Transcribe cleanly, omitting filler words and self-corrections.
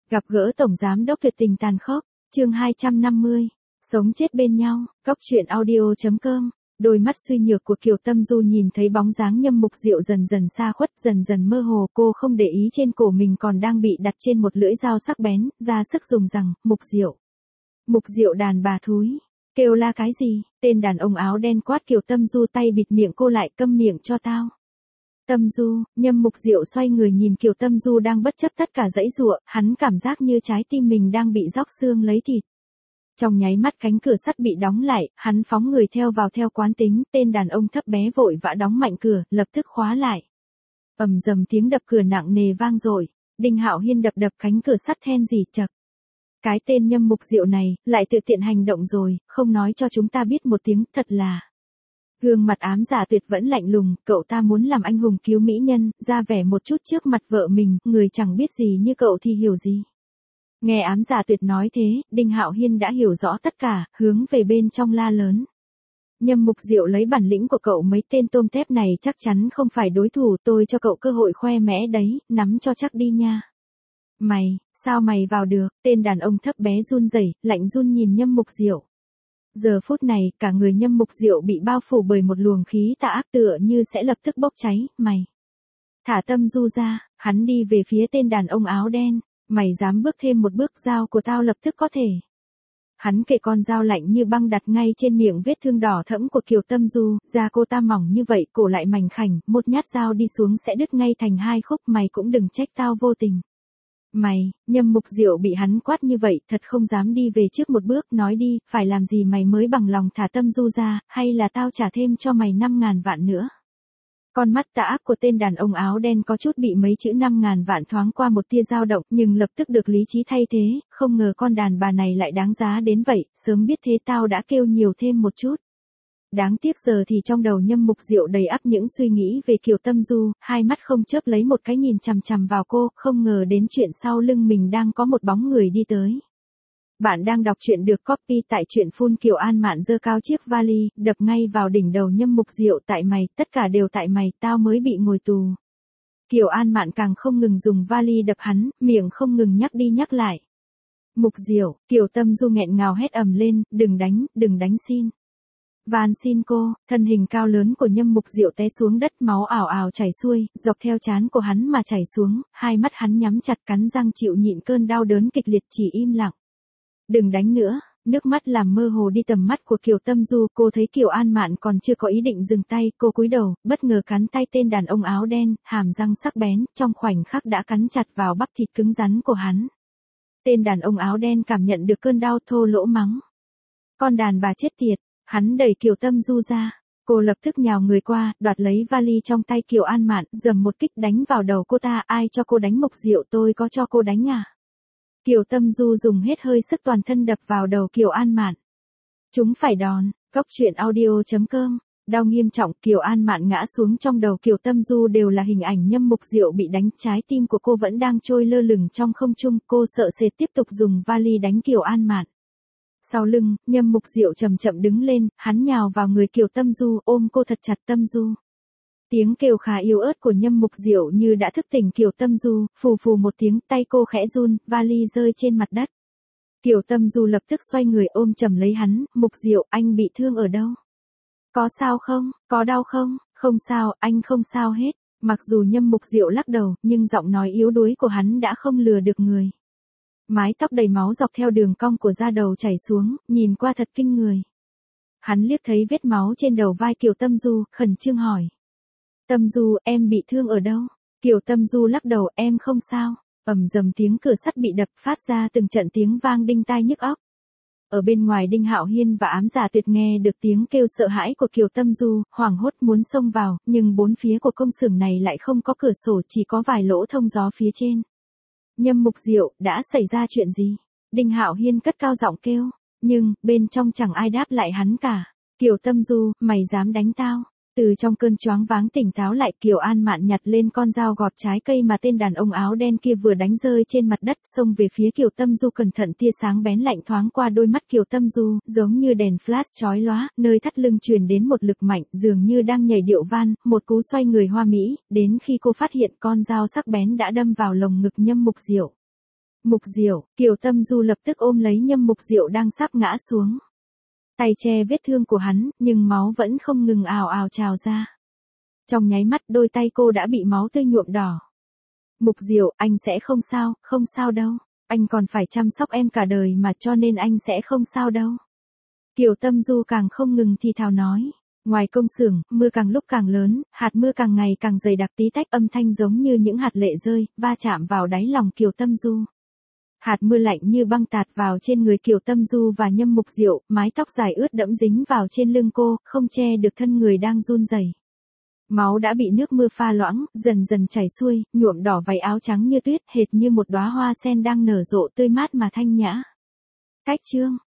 Gặp gỡ Tổng Giám đốc tuyệt tình tàn khốc, chương 250, sống chết bên nhau, Cóc truyện audio.com. Đôi mắt suy nhược của Kiều Tâm Du nhìn thấy bóng dáng Nhâm Mục Diệu dần dần xa khuất, dần dần mơ hồ, cô không để ý trên cổ mình còn đang bị đặt trên một lưỡi dao sắc bén, ra sức dùng rằng, Mục Diệu. Mục Diệu đàn bà thúi, kêu la cái gì, tên đàn ông áo đen quát Kiều Tâm Du, tay bịt miệng cô lại, câm miệng cho tao. Tâm Du, Nhâm Mục Diệu xoay người nhìn Kiều Tâm Du đang bất chấp tất cả giãy giụa, hắn cảm giác như trái tim mình đang bị róc xương lấy thịt. Trong nháy mắt cánh cửa sắt bị đóng lại, hắn phóng người theo vào theo quán tính, tên đàn ông thấp bé vội vã đóng mạnh cửa, lập tức khóa lại. Ầm dầm tiếng đập cửa nặng nề vang dội, Đinh Hạo Hiên đập cánh cửa sắt then gì chậc. Cái tên Nhâm Mục Diệu này, lại tự tiện hành động rồi, không nói cho chúng ta biết một tiếng, thật là. Gương mặt ám giả tuyệt vẫn lạnh lùng, cậu ta muốn làm anh hùng cứu mỹ nhân, ra vẻ một chút trước mặt vợ mình, người chẳng biết gì như cậu thì hiểu gì. Nghe ám giả tuyệt nói thế, Đinh Hạo Hiên đã hiểu rõ tất cả, hướng về bên trong la lớn. Nhâm Mục Diệu, lấy bản lĩnh của cậu mấy tên tôm tép này chắc chắn không phải đối thủ, tôi cho cậu cơ hội khoe mẽ đấy, nắm cho chắc đi nha. Mày, sao mày vào được, tên đàn ông thấp bé run rẩy, lạnh run nhìn Nhâm Mục Diệu. Giờ phút này, cả người Nhâm Mục Diệu bị bao phủ bởi một luồng khí tà ác tựa như sẽ lập tức bốc cháy, mày. Thả Tâm Du ra, hắn đi về phía tên đàn ông áo đen, mày dám bước thêm một bước, dao của tao lập tức có thể. Hắn kệ con dao lạnh như băng đặt ngay trên miệng vết thương đỏ thẫm của Kiều Tâm Du, da cô ta mỏng như vậy, cổ lại mảnh khảnh, một nhát dao đi xuống sẽ đứt ngay thành hai khúc, mày cũng đừng trách tao vô tình. Mày, Nhâm Mục Diệu bị hắn quát như vậy, thật không dám đi về trước một bước, nói đi, phải làm gì mày mới bằng lòng thả Tâm Du ra, hay là tao trả thêm cho mày 5.000 vạn nữa. Con mắt tà ác của tên đàn ông áo đen có chút bị mấy chữ 5.000 vạn thoáng qua một tia dao động, nhưng lập tức được lý trí thay thế, không ngờ con đàn bà này lại đáng giá đến vậy, sớm biết thế tao đã kêu nhiều thêm một chút. Đáng tiếc giờ thì trong đầu Nhâm Mục Diệu đầy ắp những suy nghĩ về Kiều Tâm Du, hai mắt không chớp lấy một cái nhìn chằm chằm vào cô, không ngờ đến chuyện sau lưng mình đang có một bóng người đi tới. Bạn đang đọc truyện được copy tại truyện Full. Kiều An Mạn giơ cao chiếc vali, đập ngay vào đỉnh đầu Nhâm Mục Diệu, tại mày, tất cả đều tại mày, tao mới bị ngồi tù. Kiều An Mạn càng không ngừng dùng vali đập hắn, miệng không ngừng nhắc đi nhắc lại. Mục Diệu, Kiều Tâm Du nghẹn ngào hét ầm lên, đừng đánh xin. Van xin cô, thân hình cao lớn của Nhâm Mục Diệu té xuống đất, máu ào ào chảy xuôi, dọc theo trán của hắn mà chảy xuống, hai mắt hắn nhắm chặt cắn răng chịu nhịn cơn đau đớn kịch liệt, chỉ im lặng. Đừng đánh nữa, nước mắt làm mơ hồ đi tầm mắt của Kiều Tâm Du, cô thấy Kiều An Mạn còn chưa có ý định dừng tay, cô cúi đầu, bất ngờ cắn tay tên đàn ông áo đen, hàm răng sắc bén, trong khoảnh khắc đã cắn chặt vào bắp thịt cứng rắn của hắn. Tên đàn ông áo đen cảm nhận được cơn đau, thô lỗ mắng. Con đàn bà chết tiệt, hắn đẩy Kiều Tâm Du ra. Cô lập tức nhào người qua, đoạt lấy vali trong tay Kiều An Mạn, giầm một kích đánh vào đầu cô ta, ai cho cô đánh Mục Diệu, tôi có cho cô đánh à? Kiều Tâm Du dùng hết hơi sức toàn thân đập vào đầu Kiều An Mạn. Chúng phải đòn, Cóc truyện audio.com. Đau nghiêm trọng, Kiều An Mạn ngã xuống, trong đầu Kiều Tâm Du đều là hình ảnh Nhâm Mục Diệu bị đánh, trái tim của cô vẫn đang trôi lơ lửng trong không trung, cô sợ sệt tiếp tục dùng vali đánh Kiều An Mạn. Sau lưng, Nhâm Mục Diệu chậm chậm đứng lên, hắn nhào vào người Kiều Tâm Du, ôm cô thật chặt. Tâm Du. Tiếng kêu khá yếu ớt của Nhâm Mục Diệu như đã thức tỉnh Kiều Tâm Du, phù phù một tiếng, tay cô khẽ run, vali rơi trên mặt đất. Kiều Tâm Du lập tức xoay người ôm chầm lấy hắn, Mục Diệu, anh bị thương ở đâu? Có sao không, có đau không? Không sao, anh không sao hết. Mặc dù Nhâm Mục Diệu lắc đầu, nhưng giọng nói yếu đuối của hắn đã không lừa được người. Mái tóc đầy máu dọc theo đường cong của da đầu chảy xuống, nhìn qua thật kinh người. Hắn liếc thấy vết máu trên đầu vai Kiều Tâm Du, khẩn trương hỏi. Tâm Du, em bị thương ở đâu? Kiều Tâm Du lắc đầu, em không sao. Ầm dầm tiếng cửa sắt bị đập, phát ra từng trận tiếng vang đinh tai nhức óc. Ở bên ngoài, Đinh Hạo Hiên và ám giả tuyệt nghe được tiếng kêu sợ hãi của Kiều Tâm Du, hoảng hốt muốn xông vào, nhưng bốn phía của công xưởng này lại không có cửa sổ, chỉ có vài lỗ thông gió phía trên. Nhâm Mục Diệu, đã xảy ra chuyện gì? Đinh Hạo Hiên cất cao giọng kêu, nhưng bên trong chẳng ai đáp lại hắn cả. Kiều Tâm Du, mày dám đánh tao? Từ trong cơn choáng váng tỉnh táo lại, Kiều An Mạn nhặt lên con dao gọt trái cây mà tên đàn ông áo đen kia vừa đánh rơi trên mặt đất, xông về phía Kiều Tâm Du, cẩn thận, tia sáng bén lạnh thoáng qua đôi mắt Kiều Tâm Du, giống như đèn flash chói lóa, nơi thắt lưng truyền đến một lực mạnh, dường như đang nhảy điệu van, một cú xoay người hoa mỹ, đến khi cô phát hiện con dao sắc bén đã đâm vào lồng ngực Nhâm Mục Diệu. Mục Diệu, Kiều Tâm Du lập tức ôm lấy Nhâm Mục Diệu đang sắp ngã xuống. Tay che vết thương của hắn, nhưng máu vẫn không ngừng ào ào trào ra. Trong nháy mắt đôi tay cô đã bị máu tươi nhuộm đỏ. Mục Diệu, anh sẽ không sao đâu. Anh còn phải chăm sóc em cả đời mà, cho nên anh sẽ không sao đâu. Kiều Tâm Du càng không ngừng thì thào nói. Ngoài công xưởng, mưa càng lúc càng lớn, hạt mưa càng ngày càng dày đặc, tí tách âm thanh giống như những hạt lệ rơi, va chạm vào đáy lòng Kiều Tâm Du. Hạt mưa lạnh như băng tạt vào trên người Kiều Tâm Du và Nhâm Mục Diệu, mái tóc dài ướt đẫm dính vào trên lưng cô, không che được thân người đang run rẩy. Máu đã bị nước mưa pha loãng, dần dần chảy xuôi, nhuộm đỏ váy áo trắng như tuyết, hệt như một đóa hoa sen đang nở rộ tươi mát mà thanh nhã. Cách chương